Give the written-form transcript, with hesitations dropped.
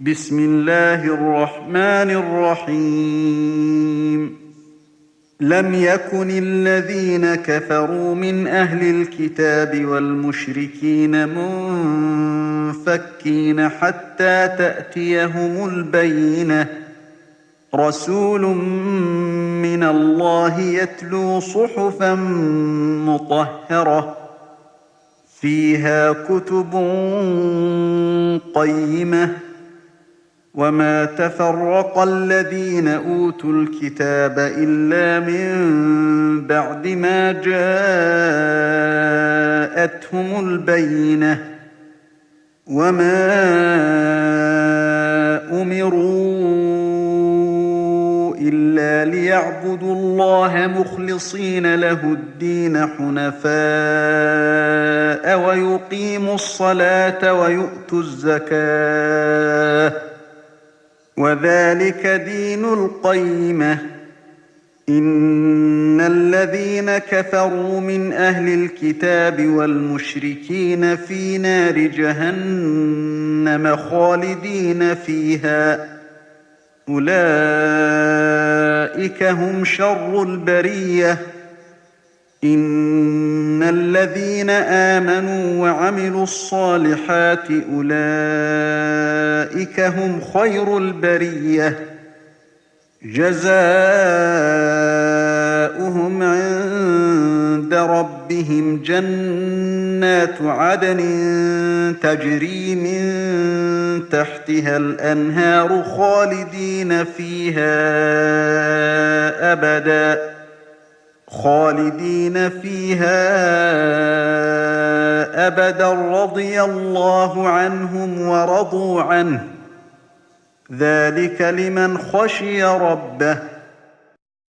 بسم الله الرحمن الرحيم لم يكن الذين كفروا من أهل الكتاب والمشركين منفكين حتى تأتيهم البينة رسول من الله يتلو صحفا مطهرة فيها كتب قيمة وما تفرق الذين أوتوا الكتاب إلا من بعد ما جاءتهم البينة وما أمروا إلا ليعبدوا الله مخلصين له الدين حنفاء ويقيموا الصلاة ويؤتوا الزكاة وذلك دين القيمة إن الذين كفروا من أهل الكتاب والمشركين في نار جهنم خالدين فيها أولئك هم شر البرية إن الذين آمنوا وعملوا الصالحات أولئك هم خير البرية جزاؤهم عند ربهم جنات عدن تجري من تحتها الأنهار خالدين فيها أبدا رضي الله عنهم ورضوا عنه ذلك لمن خشي ربه